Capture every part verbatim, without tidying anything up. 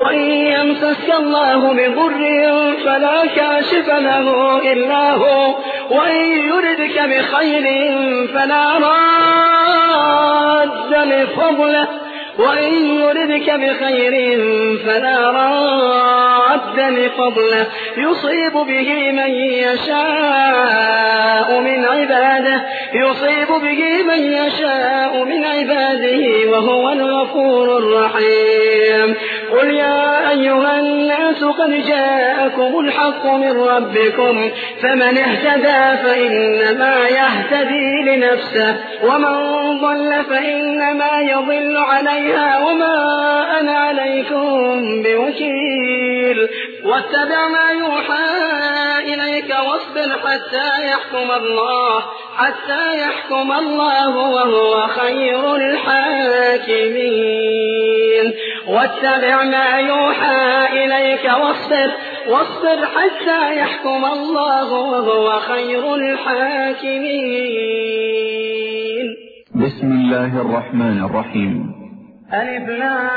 وإن يمسسك الله بضر فلا كاشف له إلا هو وإن يردك بخير فلا راد لفضله وإن يردك بخير فلا راد لفضله يصيب به من يشاء من عباده يصيب به من يشاء من عباده وهو الغفور الرحيم. قل يا أيها الناس قد جاءكم الحق من ربكم فمن اهتدى فإنما يهتدي لنفسه ومن ضل فإنما يضل عليها وما أنا عليكم بوكيل. واتبع ما يوحى إليك واصبر حتى يحكم الله حتى يحكم الله وهو خير الحاكمين. واتبع ما يوحى إليك واصبر واصبر حتى يحكم الله وهو خير الحاكمين. بسم الله الرحمن الرحيم. ألف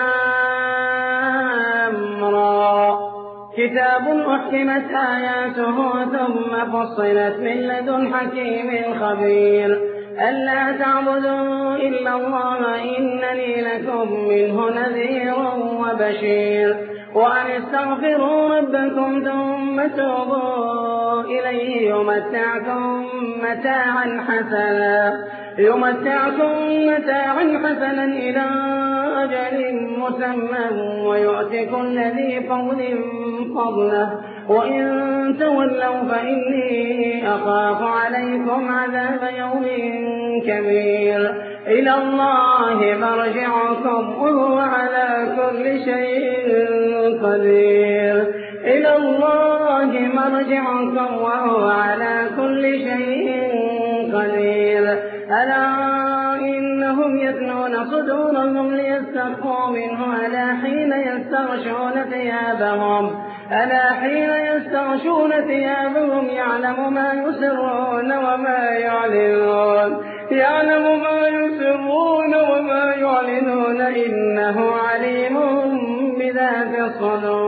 لام را كتاب أحكمت آياته ثم فصلت من لدن حكيم خبير ألا تعبدوا إلا الله إنني لكم منه نذير وبشير وأن استغفروا ربكم ثم توبوا إليه يمتعكم متاعا حسنا يمتعكم متاعا حسنا إلى أجل مسمى ويؤتي كل ذي فضل فضله وإن تولوا فإني أخاف عليكم عذاب يوم كبير. إلى الله مرجعكم وهو على كل شيء قدير إلى الله مرجعكم وهو على كل شيء قدير. ألا إنهم يثنون صدورهم ليستخفوا منه ألا حين يستغشون ثيابهم ألا حين يستغشون ثيابهم يعلم ما يسرون وما يعلنون يعلم ما يسرون وما يعلنون إنه عليم بذات الصدور.